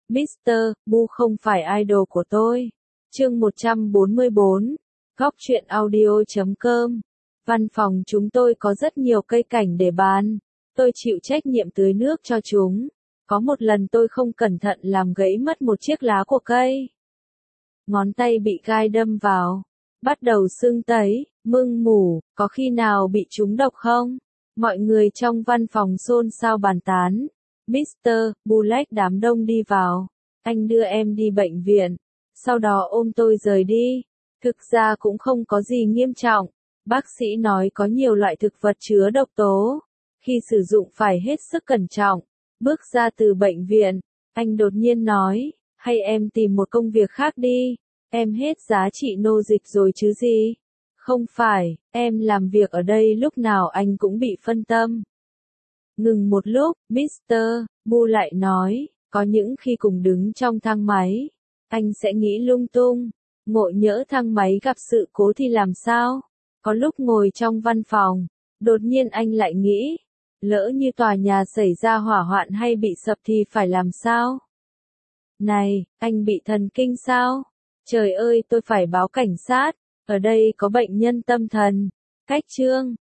Mr. Bu không phải idol của tôi. Chương 144, Góc truyện audio.com. Văn phòng chúng tôi có rất nhiều cây cảnh để bán. Tôi chịu trách nhiệm tưới nước cho chúng. Có một lần tôi không cẩn thận làm gãy mất một chiếc lá của cây. Ngón tay bị gai đâm vào. Bắt đầu sưng tấy, mưng mủ, có khi nào bị trúng độc không? Mọi người trong văn phòng xôn xao bàn tán. Mr. Bullock đám đông đi vào. Anh đưa em đi bệnh viện. Sau đó ôm tôi rời đi. Thực ra cũng không có gì nghiêm trọng. Bác sĩ nói có nhiều loại thực vật chứa độc tố. Khi sử dụng phải hết sức cẩn trọng. Bước ra từ bệnh viện, anh đột nhiên nói, hay em tìm một công việc khác đi. Em hết giá trị nô dịch rồi chứ gì? Không phải, em làm việc ở đây lúc nào anh cũng bị phân tâm. Ngừng một lúc, Mr. Bu lại nói, có những khi cùng đứng trong thang máy, anh sẽ nghĩ lung tung, ngộ nhỡ thang máy gặp sự cố thì làm sao? Có lúc ngồi trong văn phòng, đột nhiên anh lại nghĩ, lỡ như tòa nhà xảy ra hỏa hoạn hay bị sập thì phải làm sao? Này, anh bị thần kinh sao? Trời ơi, tôi phải báo cảnh sát, ở đây có bệnh nhân tâm thần. Cách chương